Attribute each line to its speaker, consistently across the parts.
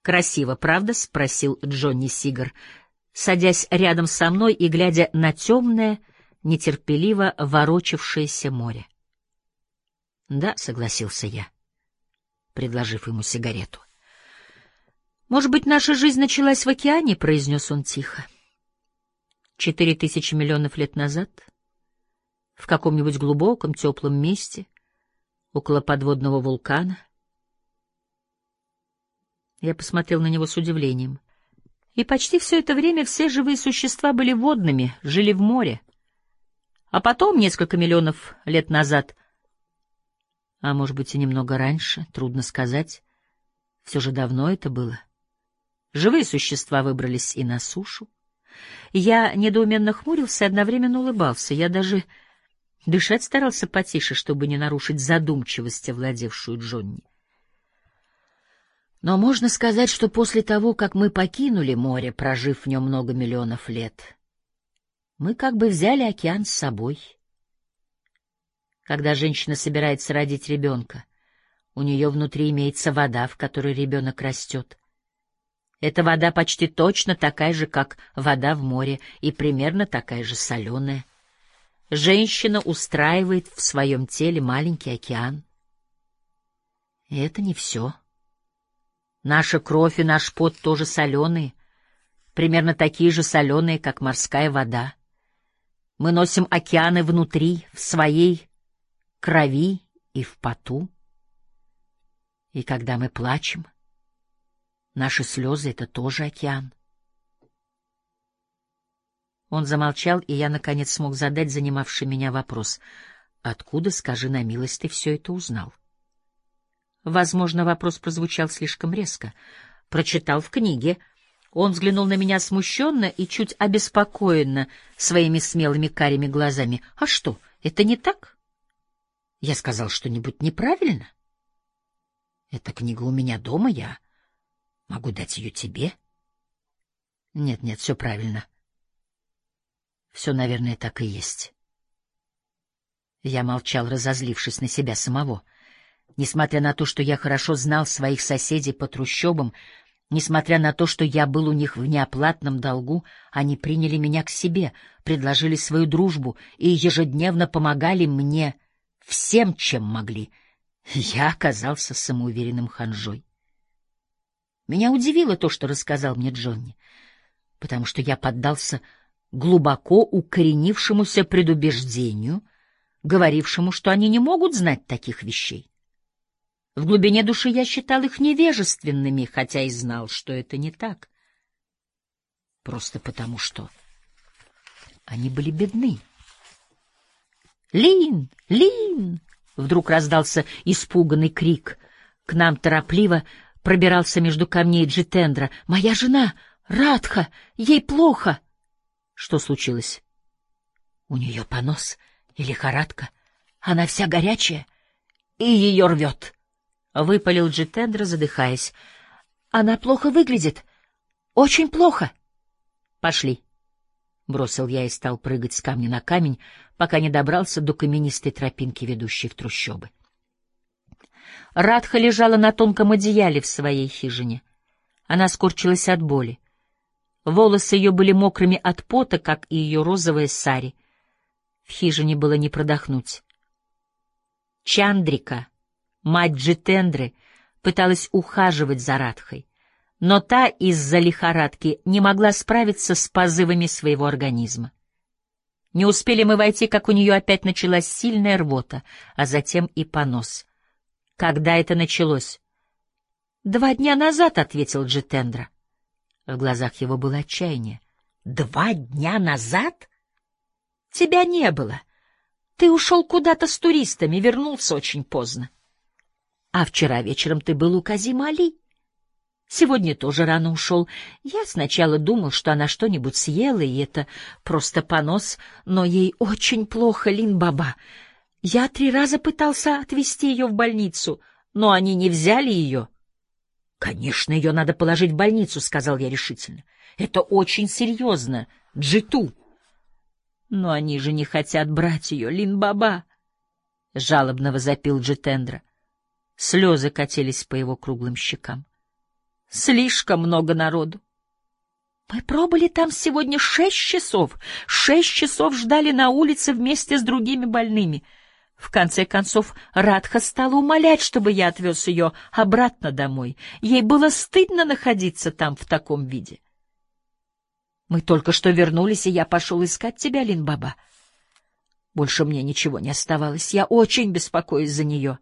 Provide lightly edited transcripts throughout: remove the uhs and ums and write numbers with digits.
Speaker 1: «Красиво, правда?» — спросил Джонни Сигар, садясь рядом со мной и глядя на темное, нетерпеливо ворочавшееся море. «Да», — согласился я, предложив ему сигарету. «Может быть, наша жизнь началась в океане?» — произнес он тихо. 4000 миллионов лет назад, в каком-нибудь глубоком, теплом месте, около подводного вулкана. Я посмотрел на него с удивлением. И почти все это время все живые существа были водными, жили в море. А потом, несколько миллионов лет назад, а может быть и немного раньше, трудно сказать, все же давно это было, живые существа выбрались и на сушу. Я недоуменно хмурился и одновременно улыбался. Я даже дышать старался потише, чтобы не нарушить задумчивость, овладевшую Джонни. Но можно сказать, что после того, как мы покинули море, прожив в нем много миллионов лет, мы как бы взяли океан с собой. Когда женщина собирается родить ребенка, у нее внутри имеется вода, в которой ребенок растет. Эта вода почти точно такая же, как вода в море, и примерно такая же соленая. Женщина устраивает в своем теле маленький океан. И это не все. Наша кровь и наш пот тоже соленые, примерно такие же соленые, как морская вода. Мы носим океаны внутри, в своей крови и в поту. И когда мы плачем, наши слезы — это тоже океан. Он замолчал, и я, наконец, смог задать занимавший меня вопрос. «Откуда, скажи на милость, ты все это узнал?» Возможно, вопрос прозвучал слишком резко. «Прочитал в книге». Он взглянул на меня смущенно и чуть обеспокоенно своими смелыми карими глазами. «А что, это не так? Я сказал что-нибудь неправильно? Эта книга у меня дома, я могу дать ее тебе?» «Нет, все правильно. Все, наверное, так и есть». Я молчал, разозлившись на себя самого. Несмотря на то, что я хорошо знал своих соседей по трущобам, несмотря на то, что я был у них в неоплатном долгу, они приняли меня к себе, предложили свою дружбу и ежедневно помогали мне всем, чем могли. Я оказался самоуверенным ханжой. Меня удивило то, что рассказал мне Джонни, потому что я поддался глубоко укоренившемуся предубеждению, говорившему, что они не могут знать таких вещей. В глубине души я считал их невежественными, хотя и знал, что это не так. Просто потому, что они были бедны. «Лин! Лин!» — вдруг раздался испуганный крик. К нам торопливо пробирался между камней Джитендра. «Моя жена! Радха! Ей плохо!» «Что случилось?» «У нее понос и лихорадка. Она вся горячая, и ее рвет!» — выпалил Джитендра, задыхаясь. «Она плохо выглядит. Очень плохо». «Пошли», — бросил я и стал прыгать с камня на камень, пока не добрался до каменистой тропинки, ведущей в трущобы. Радха лежала на тонком одеяле в своей хижине. Она скорчилась от боли. Волосы ее были мокрыми от пота, как и ее розовая сари. В хижине было не продохнуть. Чандрика, мать Джитендры, пыталась ухаживать за Радхой, но та из-за лихорадки не могла справиться с позывами своего организма. Не успели мы войти, как у нее опять началась сильная рвота, а затем и понос. Когда это началось? 2 дня назад, — ответил Джитендра. В глазах его было отчаяние. 2 дня назад? Тебя не было. Ты ушел куда-то с туристами, вернулся очень поздно. А вчера вечером ты был у Казима Али. Сегодня тоже рано ушел. Я сначала думал, что она что-нибудь съела, и это просто понос, но ей очень плохо, Лин-баба. Я 3 раза пытался отвезти ее в больницу, но они не взяли ее. — Конечно, ее надо положить в больницу, — сказал я решительно. — Это очень серьезно, Джиту. — Но они же не хотят брать ее, Лин-баба, — жалобно возопил Джитендра. Слезы катились по его круглым щекам. Слишком много народу. Мы пробыли там сегодня 6 часов. 6 часов ждали на улице вместе с другими больными. В конце концов, Радха стала умолять, чтобы я отвез ее обратно домой. Ей было стыдно находиться там в таком виде. Мы только что вернулись, и я пошел искать тебя, Лин-Баба. Больше мне ничего не оставалось. Я очень беспокоюсь за нее.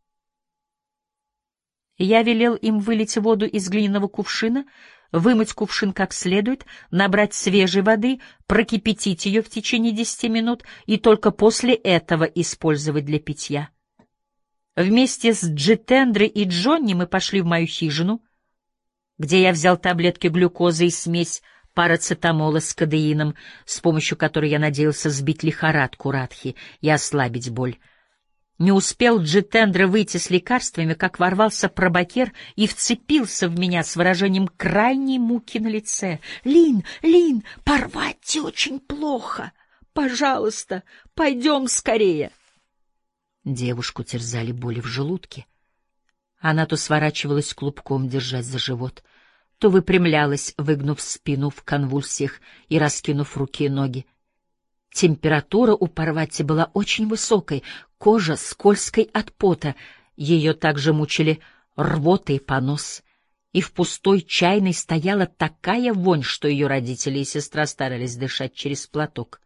Speaker 1: Я велел им вылить воду из глиняного кувшина, вымыть кувшин как следует, набрать свежей воды, прокипятить ее в течение 10 минут и только после этого использовать для питья. Вместе с Джитендрой и Джонни мы пошли в мою хижину, где я взял таблетки глюкозы и смесь парацетамола с кодеином, с помощью которой я надеялся сбить лихорадку Радхи и ослабить боль. Не успел Джитендра выйти с лекарствами, как ворвался пробакер и вцепился в меня с выражением крайней муки на лице. «Лин, Лин, Парвати очень плохо! Пожалуйста, пойдем скорее!» Девушку терзали боли в желудке. Она то сворачивалась клубком, держась за живот, то выпрямлялась, выгнув спину в конвульсиях и раскинув руки и ноги. Температура у Парвати была очень высокой, кожа скользкой от пота, ее также мучили рвота и понос, и в пустой чайной стояла такая вонь, что ее родители и сестра старались дышать через платок.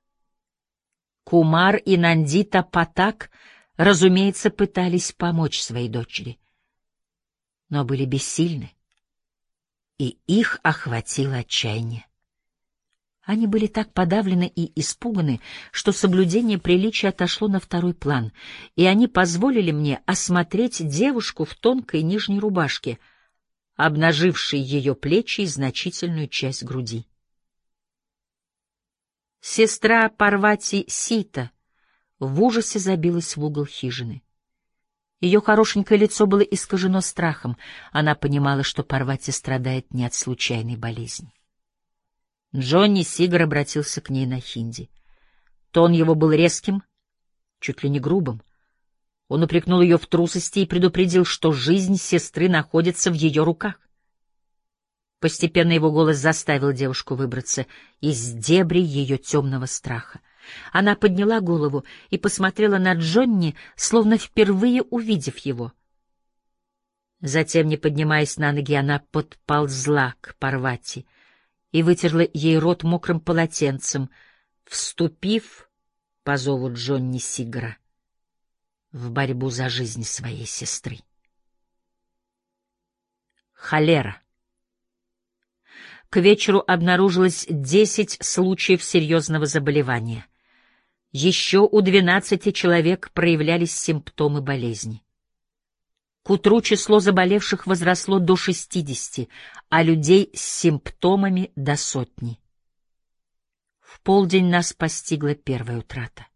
Speaker 1: Кумар и Нандита Патак, разумеется, пытались помочь своей дочери, но были бессильны, и их охватило отчаяние. Они были так подавлены и испуганы, что соблюдение приличия отошло на второй план, и они позволили мне осмотреть девушку в тонкой нижней рубашке, обнажившей ее плечи и значительную часть груди. Сестра Парвати Сита в ужасе забилась в угол хижины. Ее хорошенькое лицо было искажено страхом. Она понимала, что Парвати страдает не от случайной болезни. Джонни Сигар обратился к ней на хинди. Тон его был резким, чуть ли не грубым. Он упрекнул ее в трусости и предупредил, что жизнь сестры находится в ее руках. Постепенно его голос заставил девушку выбраться из дебри ее темного страха. Она подняла голову и посмотрела на Джонни, словно впервые увидев его. Затем, не поднимаясь на ноги, она подползла к Парвати и вытерла ей рот мокрым полотенцем, вступив, по зову Джонни Сигара, в борьбу за жизнь своей сестры. Холера. К вечеру обнаружилось 10 случаев серьезного заболевания. Еще у 12 человек проявлялись симптомы болезни. К утру число заболевших возросло до 60, а людей с симптомами — до 100. В полдень нас постигла первая утрата.